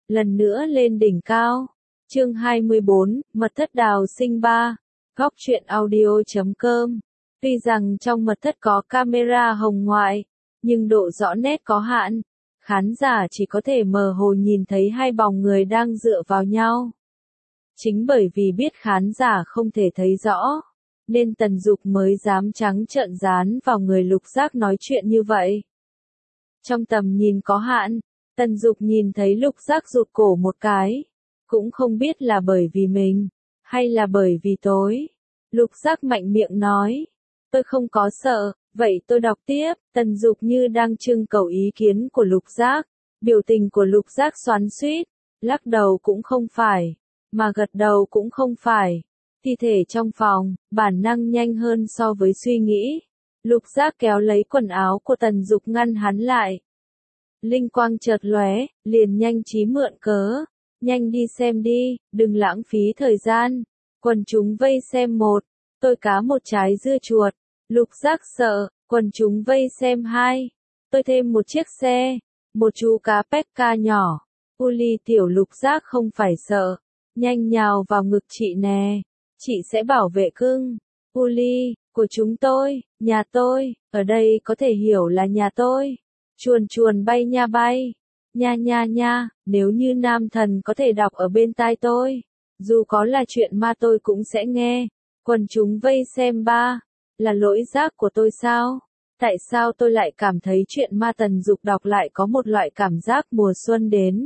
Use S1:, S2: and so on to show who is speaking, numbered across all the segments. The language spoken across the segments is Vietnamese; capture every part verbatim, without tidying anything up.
S1: lần nữa lên đỉnh cao. Chương hai mươi bốn, Mật thất đào sinh ba. Góc truyện audio chấm com. Tuy rằng trong mật thất có camera hồng ngoại, nhưng độ rõ nét có hạn. Khán giả chỉ có thể mơ hồ nhìn thấy hai bóng người đang dựa vào nhau. Chính bởi vì biết khán giả không thể thấy rõ, nên Tần Dục mới dám trắng trợn dán vào người Lục Giác nói chuyện như vậy. Trong tầm nhìn có hạn, Tần Dục nhìn thấy Lục Giác rụt cổ một cái. Cũng không biết là bởi vì mình, hay là bởi vì tối. Lục Giác mạnh miệng nói, tôi không có sợ, vậy tôi đọc tiếp. Tần Dục như đang trưng cầu ý kiến của Lục Giác. Biểu tình của Lục Giác xoắn xuýt, lắc đầu cũng không phải, mà gật đầu cũng không phải. Thi thể trong phòng, bản năng nhanh hơn so với suy nghĩ. Lục Giác kéo lấy quần áo của Tần Dục ngăn hắn lại. Linh quang chợt lóe, liền nhanh trí mượn cớ. Nhanh đi xem đi, đừng lãng phí thời gian. Quần chúng vây xem một, tôi cá một trái dưa chuột. Lục Giác sợ, quần chúng vây xem hai, tôi thêm một chiếc xe, một chú cá Pekka nhỏ. Uli tiểu Lục Giác không phải sợ, nhanh nhào vào ngực chị nè, chị sẽ bảo vệ cưng. Uli, của chúng tôi, nhà tôi, ở đây có thể hiểu là nhà tôi. Chuồn chuồn bay nha bay, nha nha nha, nếu như nam thần có thể đọc ở bên tai tôi, dù có là chuyện ma tôi cũng sẽ nghe. Quần chúng vây xem ba, là lỗi giác của tôi sao? Tại sao tôi lại cảm thấy chuyện ma Tần Dục đọc lại có một loại cảm giác mùa xuân đến?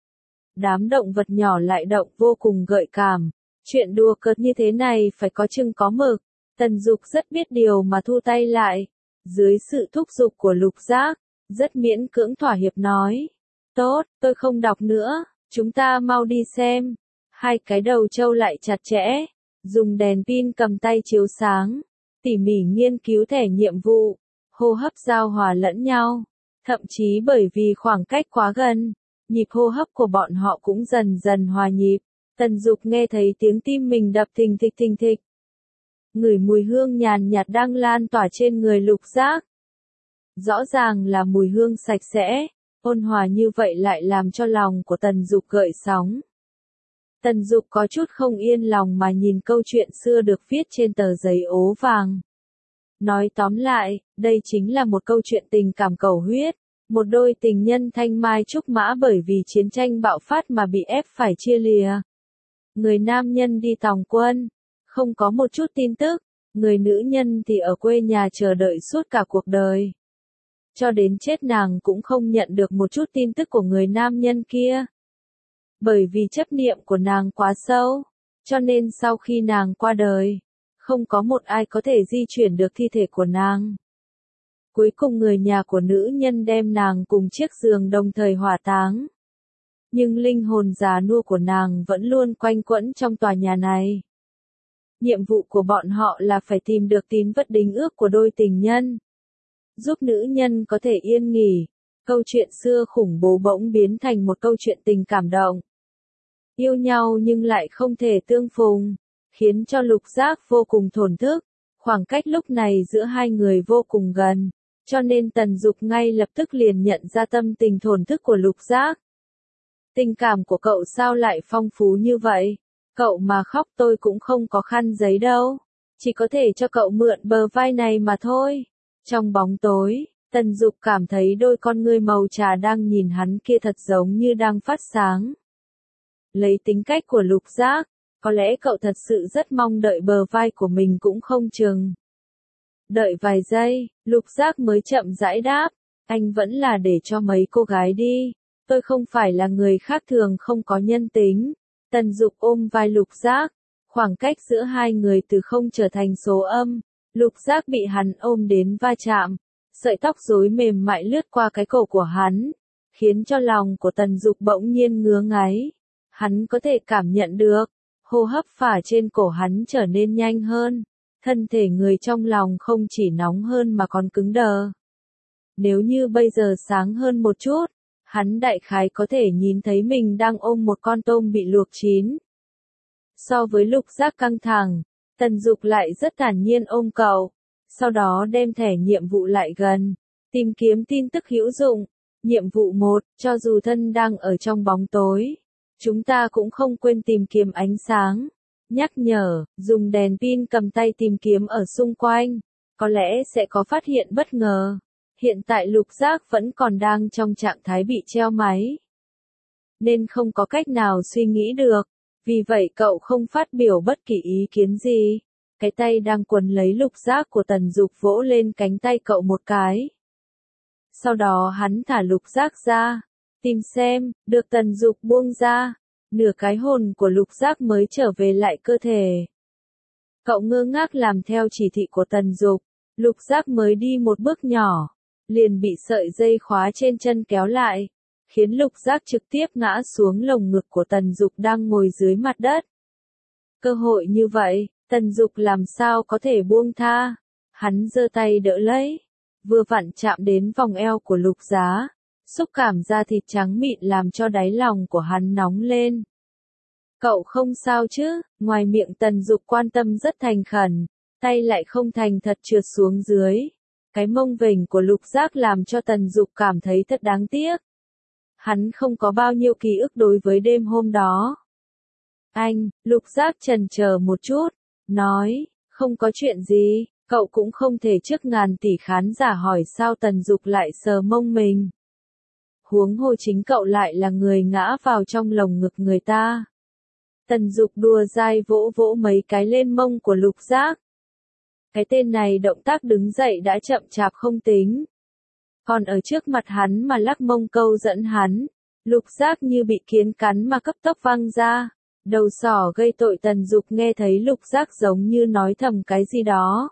S1: Đám động vật nhỏ lại động vô cùng gợi cảm. Chuyện đùa cợt như thế này phải có chừng có mực. Tần Dục rất biết điều mà thu tay lại. Dưới sự thúc giục của Lục Giác, rất miễn cưỡng thỏa hiệp nói. Tốt, tôi không đọc nữa, chúng ta mau đi xem. Hai cái đầu trâu lại chặt chẽ, dùng đèn pin cầm tay chiếu sáng, tỉ mỉ nghiên cứu thẻ nhiệm vụ, hô hấp giao hòa lẫn nhau. Thậm chí bởi vì khoảng cách quá gần, nhịp hô hấp của bọn họ cũng dần dần hòa nhịp. Tần Dục nghe thấy tiếng tim mình đập thình thịch thình thịch. Ngửi mùi hương nhàn nhạt đang lan tỏa trên người Lục Giác. Rõ ràng là mùi hương sạch sẽ, ôn hòa như vậy lại làm cho lòng của Tần Dục gợn sóng. Tần Dục có chút không yên lòng mà nhìn câu chuyện xưa được viết trên tờ giấy ố vàng. Nói tóm lại, đây chính là một câu chuyện tình cảm cầu huyết. Một đôi tình nhân thanh mai trúc mã bởi vì chiến tranh bạo phát mà bị ép phải chia lìa. Người nam nhân đi tòng quân, không có một chút tin tức. Người nữ nhân thì ở quê nhà chờ đợi suốt cả cuộc đời. Cho đến chết nàng cũng không nhận được một chút tin tức của người nam nhân kia. Bởi vì chấp niệm của nàng quá sâu, cho nên sau khi nàng qua đời, không có một ai có thể di chuyển được thi thể của nàng. Cuối cùng người nhà của nữ nhân đem nàng cùng chiếc giường đồng thời hỏa táng. Nhưng linh hồn già nua của nàng vẫn luôn quanh quẩn trong tòa nhà này. Nhiệm vụ của bọn họ là phải tìm được tín vật đính ước của đôi tình nhân, giúp nữ nhân có thể yên nghỉ. Câu chuyện xưa khủng bố bỗng biến thành một câu chuyện tình cảm động. Yêu nhau nhưng lại không thể tương phùng, khiến cho Lục Giác vô cùng thổn thức. Khoảng cách lúc này giữa hai người vô cùng gần, cho nên Tần Dục ngay lập tức liền nhận ra tâm tình thổn thức của Lục Giác. Tình cảm của cậu sao lại phong phú như vậy? Cậu mà khóc tôi cũng không có khăn giấy đâu, chỉ có thể cho cậu mượn bờ vai này mà thôi. Trong bóng tối, Tần Dục cảm thấy đôi con ngươi màu trà đang nhìn hắn kia thật giống như đang phát sáng. Lấy tính cách của Lục Giác, có lẽ cậu thật sự rất mong đợi bờ vai của mình cũng không chừng. Đợi vài giây, Lục Giác mới chậm rãi đáp, anh vẫn là để cho mấy cô gái đi, tôi không phải là người khác thường không có nhân tính. Tần Dục ôm vai Lục Giác, khoảng cách giữa hai người từ không trở thành số âm. Lục Giác bị hắn ôm đến va chạm, sợi tóc rối mềm mại lướt qua cái cổ của hắn, khiến cho lòng của Tần Dục bỗng nhiên ngứa ngáy. Hắn có thể cảm nhận được, hô hấp phả trên cổ hắn trở nên nhanh hơn, thân thể người trong lòng không chỉ nóng hơn mà còn cứng đờ. Nếu như bây giờ sáng hơn một chút, hắn đại khái có thể nhìn thấy mình đang ôm một con tôm bị luộc chín. So với Lục Giác căng thẳng, Tần Dục lại rất thản nhiên ôm cậu, sau đó đem thẻ nhiệm vụ lại gần, tìm kiếm tin tức hữu dụng. Nhiệm vụ một, cho dù thân đang ở trong bóng tối, chúng ta cũng không quên tìm kiếm ánh sáng. Nhắc nhở, dùng đèn pin cầm tay tìm kiếm ở xung quanh, có lẽ sẽ có phát hiện bất ngờ. Hiện tại lục giác vẫn còn đang trong trạng thái bị treo máy, nên không có cách nào suy nghĩ được, vì vậy cậu không phát biểu bất kỳ ý kiến gì. Cái tay đang quấn lấy lục giác của Tần Dục vỗ lên cánh tay cậu một cái. Sau đó hắn thả lục giác ra, tìm xem, được Tần Dục buông ra, nửa cái hồn của lục giác mới trở về lại cơ thể. Cậu ngơ ngác làm theo chỉ thị của Tần Dục, lục giác mới đi một bước nhỏ, liền bị sợi dây khóa trên chân kéo lại, khiến lục giác trực tiếp ngã xuống lồng ngực của Tần Dục đang ngồi dưới mặt đất. Cơ hội như vậy, Tần Dục làm sao có thể buông tha, hắn giơ tay đỡ lấy, vừa vặn chạm đến vòng eo của lục giá, xúc cảm da thịt trắng mịn làm cho đáy lòng của hắn nóng lên. Cậu không sao chứ? Ngoài miệng Tần Dục quan tâm rất thành khẩn, tay lại không thành thật trượt xuống dưới. Cái mông vểnh của lục giác làm cho Tần Dục cảm thấy thật đáng tiếc. Hắn không có bao nhiêu ký ức đối với đêm hôm đó. Anh, lục giác chần chờ một chút, nói, không có chuyện gì, cậu cũng không thể trước ngàn tỷ khán giả hỏi sao Tần Dục lại sờ mông mình. Huống hồ chính cậu lại là người ngã vào trong lồng ngực người ta. Tần Dục đùa dai vỗ vỗ mấy cái lên mông của lục giác. Cái tên này động tác đứng dậy đã chậm chạp không tính. Còn ở trước mặt hắn mà lắc mông câu dẫn hắn, lục giác như bị kiến cắn mà cấp tốc văng ra. Đầu sỏ gây tội Tần Dục nghe thấy lục giác giống như nói thầm cái gì đó.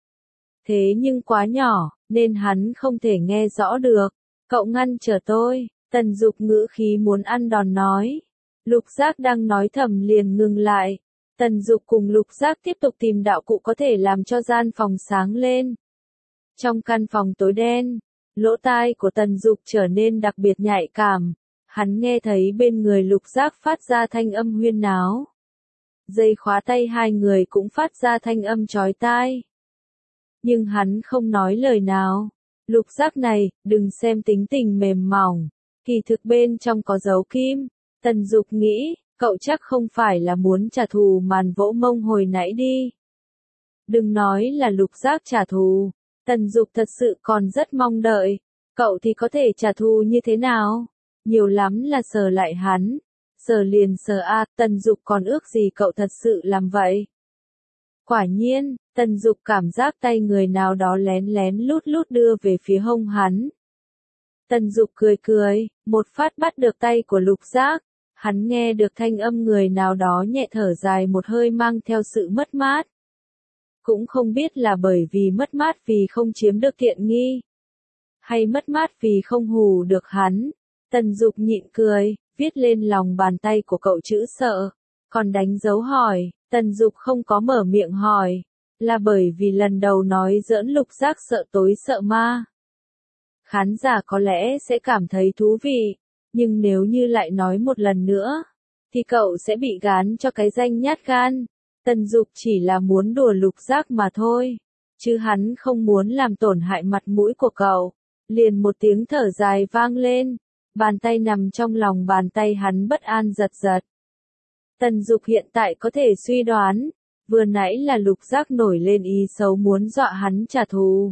S1: Thế nhưng quá nhỏ, nên hắn không thể nghe rõ được. Cậu ngăn trở tôi, Tần Dục ngữ khí muốn ăn đòn nói. Lục giác đang nói thầm liền ngừng lại. Tần Dục cùng lục giác tiếp tục tìm đạo cụ có thể làm cho gian phòng sáng lên. Trong căn phòng tối đen, lỗ tai của Tần Dục trở nên đặc biệt nhạy cảm. Hắn nghe thấy bên người lục giác phát ra thanh âm huyên náo. Dây khóa tay hai người cũng phát ra thanh âm chói tai. Nhưng hắn không nói lời nào. Lục giác này, đừng xem tính tình mềm mỏng, kỳ thực bên trong có dấu kim. Tần Dục nghĩ, cậu chắc không phải là muốn trả thù màn vỗ mông hồi nãy đi. Đừng nói là lục giác trả thù, Tần Dục thật sự còn rất mong đợi. Cậu thì có thể trả thù như thế nào? Nhiều lắm là sờ lại hắn. Sờ liền sờ a, Tần Dục còn ước gì cậu thật sự làm vậy. Quả nhiên, Tần Dục cảm giác tay người nào đó lén lén lút lút đưa về phía hông hắn. Tần Dục cười cười, một phát bắt được tay của lục giác. Hắn nghe được thanh âm người nào đó nhẹ thở dài một hơi mang theo sự mất mát. Cũng không biết là bởi vì mất mát vì không chiếm được tiện nghi, hay mất mát vì không hù được hắn. Tần Dục nhịn cười, viết lên lòng bàn tay của cậu chữ sợ, còn đánh dấu hỏi. Tần Dục không có mở miệng hỏi, là bởi vì lần đầu nói giỡn lục giác sợ tối sợ ma. Khán giả có lẽ sẽ cảm thấy thú vị, nhưng nếu như lại nói một lần nữa, thì cậu sẽ bị gán cho cái danh nhát gan. Tần Dục chỉ là muốn đùa lục giác mà thôi, chứ hắn không muốn làm tổn hại mặt mũi của cậu. Liền một tiếng thở dài vang lên, bàn tay nằm trong lòng bàn tay hắn bất an giật giật. Tần Dục hiện tại có thể suy đoán, vừa nãy là lục giác nổi lên ý xấu muốn dọa hắn trả thù,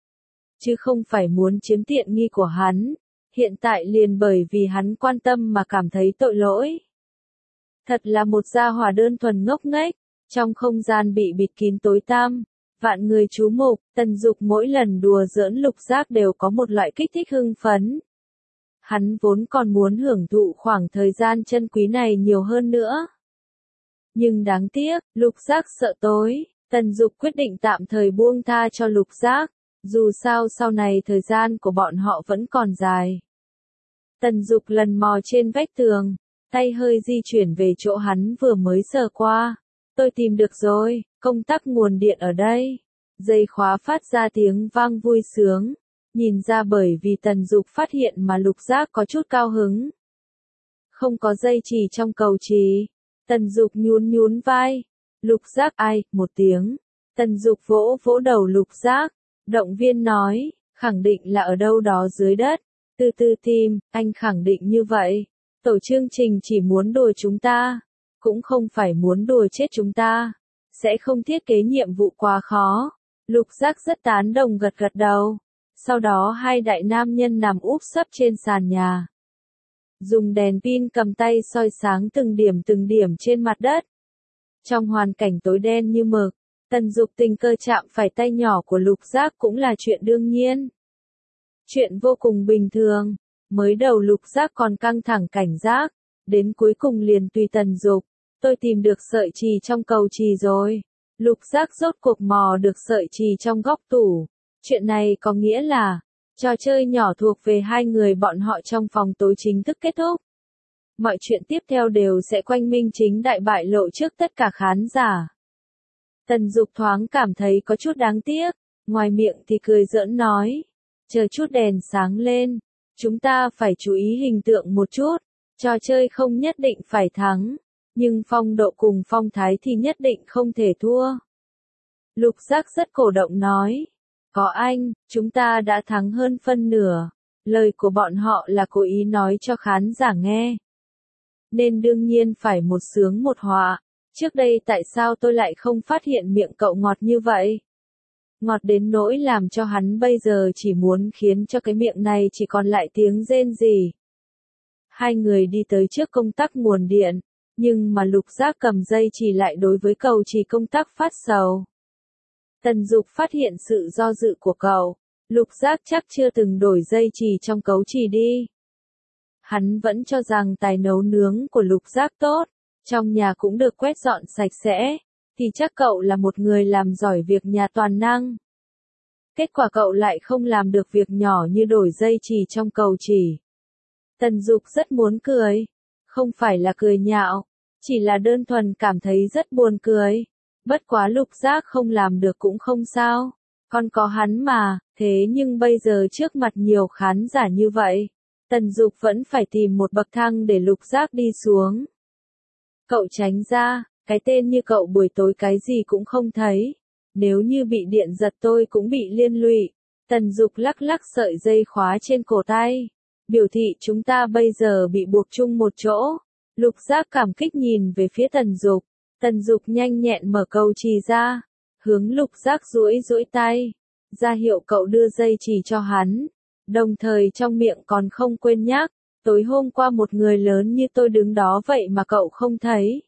S1: chứ không phải muốn chiếm tiện nghi của hắn. Hiện tại liền bởi vì hắn quan tâm mà cảm thấy tội lỗi. Thật là một gia hỏa đơn thuần ngốc nghếch, trong không gian bị bịt kín tối tăm, vạn người chú mục, Tần Dục mỗi lần đùa giỡn lục giác đều có một loại kích thích hưng phấn. Hắn vốn còn muốn hưởng thụ khoảng thời gian chân quý này nhiều hơn nữa. Nhưng đáng tiếc, lục giác sợ tối, Tần Dục quyết định tạm thời buông tha cho lục giác, dù sao sau này thời gian của bọn họ vẫn còn dài. Tần Dục lần mò trên vách tường, tay hơi di chuyển về chỗ hắn vừa mới sờ qua. Tôi tìm được rồi, công tắc nguồn điện ở đây. Dây khóa phát ra tiếng vang vui sướng, nhìn ra bởi vì Tần Dục phát hiện mà lục giác có chút cao hứng. Không có dây chỉ trong cầu trì. Tần Dục nhún nhún vai. Lục giác ai, một tiếng. Tần Dục vỗ vỗ đầu lục giác, động viên nói, khẳng định là ở đâu đó dưới đất. Từ từ tìm, anh khẳng định như vậy. Tổ chương trình chỉ muốn đùa chúng ta, cũng không phải muốn đùa chết chúng ta. Sẽ không thiết kế nhiệm vụ quá khó. Lục Giác rất tán đồng gật gật đầu. Sau đó hai đại nam nhân nằm úp sấp trên sàn nhà. Dùng đèn pin cầm tay soi sáng từng điểm từng điểm trên mặt đất. Trong hoàn cảnh tối đen như mực, Tần Dục tình cờ chạm phải tay nhỏ của Lục Giác cũng là chuyện đương nhiên. Chuyện vô cùng bình thường. Mới đầu Lục Giác còn căng thẳng cảnh giác, đến cuối cùng liền tùy Tần Dục. Tôi tìm được sợi chì trong cầu chì rồi. Lục Giác rốt cuộc mò được sợi chì trong góc tủ. Chuyện này có nghĩa là, trò chơi nhỏ thuộc về hai người bọn họ trong phòng tối chính thức kết thúc. Mọi chuyện tiếp theo đều sẽ quanh minh chính đại bại lộ trước tất cả khán giả. Tần Dục thoáng cảm thấy có chút đáng tiếc, ngoài miệng thì cười giỡn nói. Chờ chút đèn sáng lên, chúng ta phải chú ý hình tượng một chút, trò chơi không nhất định phải thắng, nhưng phong độ cùng phong thái thì nhất định không thể thua. Lục Giác rất cổ động nói. Có anh, chúng ta đã thắng hơn phân nửa. Lời của bọn họ là cố ý nói cho khán giả nghe. Nên đương nhiên phải một sướng một họa. Trước đây tại sao tôi lại không phát hiện miệng cậu ngọt như vậy? Ngọt đến nỗi làm cho hắn bây giờ chỉ muốn khiến cho cái miệng này chỉ còn lại tiếng rên rỉ. Hai người đi tới trước công tắc nguồn điện, nhưng mà Lục Giác cầm dây chỉ lại đối với cầu chỉ công tắc phát sầu. Tần Dục phát hiện sự do dự của cậu, Lục Giác chắc chưa từng đổi dây chỉ trong cấu chỉ đi. Hắn vẫn cho rằng tài nấu nướng của Lục Giác tốt, trong nhà cũng được quét dọn sạch sẽ, thì chắc cậu là một người làm giỏi việc nhà toàn năng. Kết quả cậu lại không làm được việc nhỏ như đổi dây chỉ trong cầu chỉ. Tần Dục rất muốn cười, không phải là cười nhạo, chỉ là đơn thuần cảm thấy rất buồn cười. Bất quá Lục Giác không làm được cũng không sao, còn có hắn mà, thế nhưng bây giờ trước mặt nhiều khán giả như vậy, Tần Dục vẫn phải tìm một bậc thang để Lục Giác đi xuống. Cậu tránh ra, cái tên như cậu buổi tối cái gì cũng không thấy, nếu như bị điện giật tôi cũng bị liên lụy. Tần Dục lắc lắc sợi dây khóa trên cổ tay, biểu thị chúng ta bây giờ bị buộc chung một chỗ. Lục Giác cảm kích nhìn về phía Tần Dục. Tần Dục nhanh nhẹn mở cầu chì ra, hướng Lục Giác duỗi duỗi tay, ra hiệu cậu đưa dây chì cho hắn, đồng thời trong miệng còn không quên nhắc, tối hôm qua một người lớn như tôi đứng đó vậy mà cậu không thấy.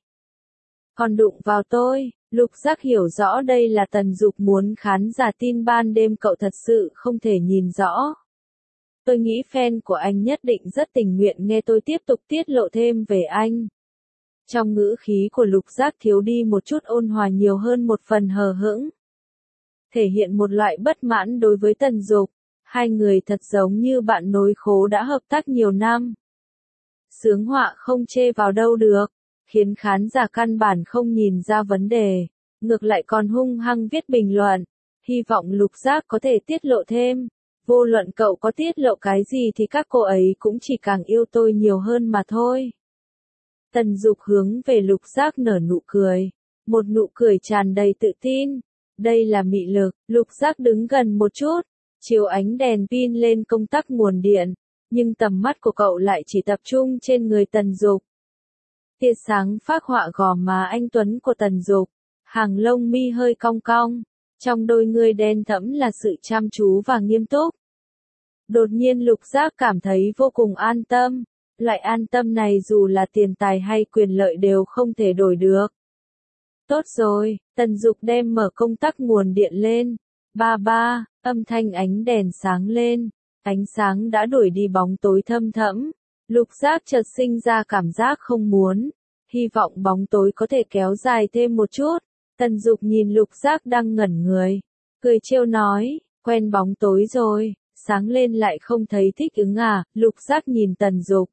S1: Còn đụng vào tôi. Lục Giác hiểu rõ đây là Tần Dục muốn khán giả tin ban đêm cậu thật sự không thể nhìn rõ. Tôi nghĩ fan của anh nhất định rất tình nguyện nghe tôi tiếp tục tiết lộ thêm về anh. Trong ngữ khí của Lục Giác thiếu đi một chút ôn hòa nhiều hơn một phần hờ hững. Thể hiện một loại bất mãn đối với Tần Dục, hai người thật giống như bạn nối khố đã hợp tác nhiều năm. Sướng họa không chê vào đâu được, khiến khán giả căn bản không nhìn ra vấn đề, ngược lại còn hung hăng viết bình luận, hy vọng Lục Giác có thể tiết lộ thêm. Vô luận cậu có tiết lộ cái gì thì các cô ấy cũng chỉ càng yêu tôi nhiều hơn mà thôi. Tần Dục hướng về Lục Giác nở nụ cười, một nụ cười tràn đầy tự tin. Đây là mị lực. Lục Giác đứng gần một chút, chiếu ánh đèn pin lên công tắc nguồn điện, nhưng tầm mắt của cậu lại chỉ tập trung trên người Tần Dục. Tia sáng phác họa gò má anh tuấn của Tần Dục, hàng lông mi hơi cong cong, trong đôi người đen thẫm là sự chăm chú và nghiêm túc. Đột nhiên Lục Giác cảm thấy vô cùng an tâm, loại an tâm này dù là tiền tài hay quyền lợi đều không thể đổi được. Tốt rồi, Tần Dục đem mở công tắc nguồn điện lên. Ba ba, âm thanh ánh đèn sáng lên, ánh sáng đã đuổi đi bóng tối thâm thẫm. Lục Giác chợt sinh ra cảm giác không muốn, hy vọng bóng tối có thể kéo dài thêm một chút. Tần Dục nhìn Lục Giác đang ngẩn người, cười trêu nói, quen bóng tối rồi, sáng lên lại không thấy thích ứng à? Lục Giác nhìn Tần Dục,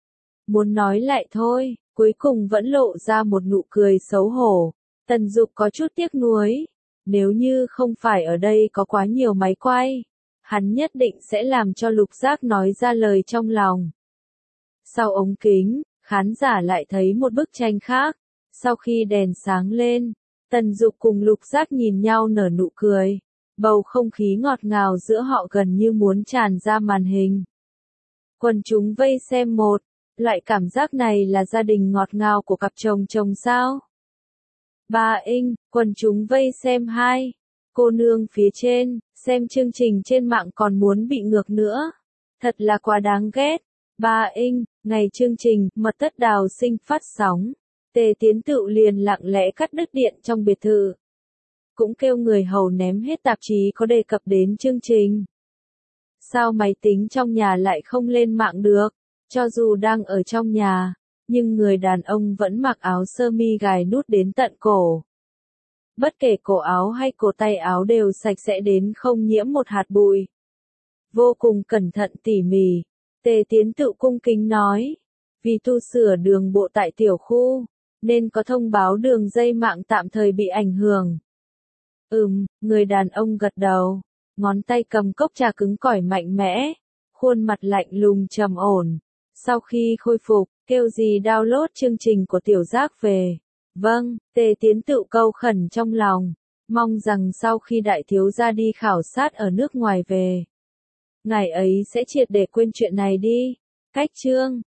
S1: muốn nói lại thôi, cuối cùng vẫn lộ ra một nụ cười xấu hổ. Tần Dục có chút tiếc nuối, nếu như không phải ở đây có quá nhiều máy quay, hắn nhất định sẽ làm cho Lục Giác nói ra lời trong lòng. Sau ống kính, khán giả lại thấy một bức tranh khác. Sau khi đèn sáng lên, Tần Dục cùng Lục Giác nhìn nhau nở nụ cười. Bầu không khí ngọt ngào giữa họ gần như muốn tràn ra màn hình. Quần chúng vây xem một. Loại cảm giác này là gia đình ngọt ngào của cặp chồng chồng sao? Ba Inch, quần chúng vây xem hai. Cô nương phía trên, xem chương trình trên mạng còn muốn bị ngược nữa. Thật là quá đáng ghét. Ba Inch, ngày chương trình Mật thất đào sinh phát sóng. Tề Tiến Tựu liền lặng lẽ cắt đứt điện trong biệt thự. Cũng kêu người hầu ném hết tạp chí có đề cập đến chương trình. Sao máy tính trong nhà lại không lên mạng được? Cho dù đang ở trong nhà, nhưng người đàn ông vẫn mặc áo sơ mi gài nút đến tận cổ. Bất kể cổ áo hay cổ tay áo đều sạch sẽ đến không nhiễm một hạt bụi. Vô cùng cẩn thận tỉ mỉ, Tề Tiến Tựu cung kính nói, vì tu sửa đường bộ tại tiểu khu, nên có thông báo đường dây mạng tạm thời bị ảnh hưởng. Ừm, người đàn ông gật đầu, ngón tay cầm cốc trà cứng cỏi mạnh mẽ, khuôn mặt lạnh lùng trầm ổn. Sau khi khôi phục, kêu gì download chương trình của tiểu giác về. Vâng, Tề Tiến Tựu câu khẩn trong lòng, mong rằng sau khi đại thiếu gia đi khảo sát ở nước ngoài về, ngài ấy sẽ triệt để quên chuyện này đi. Cách chương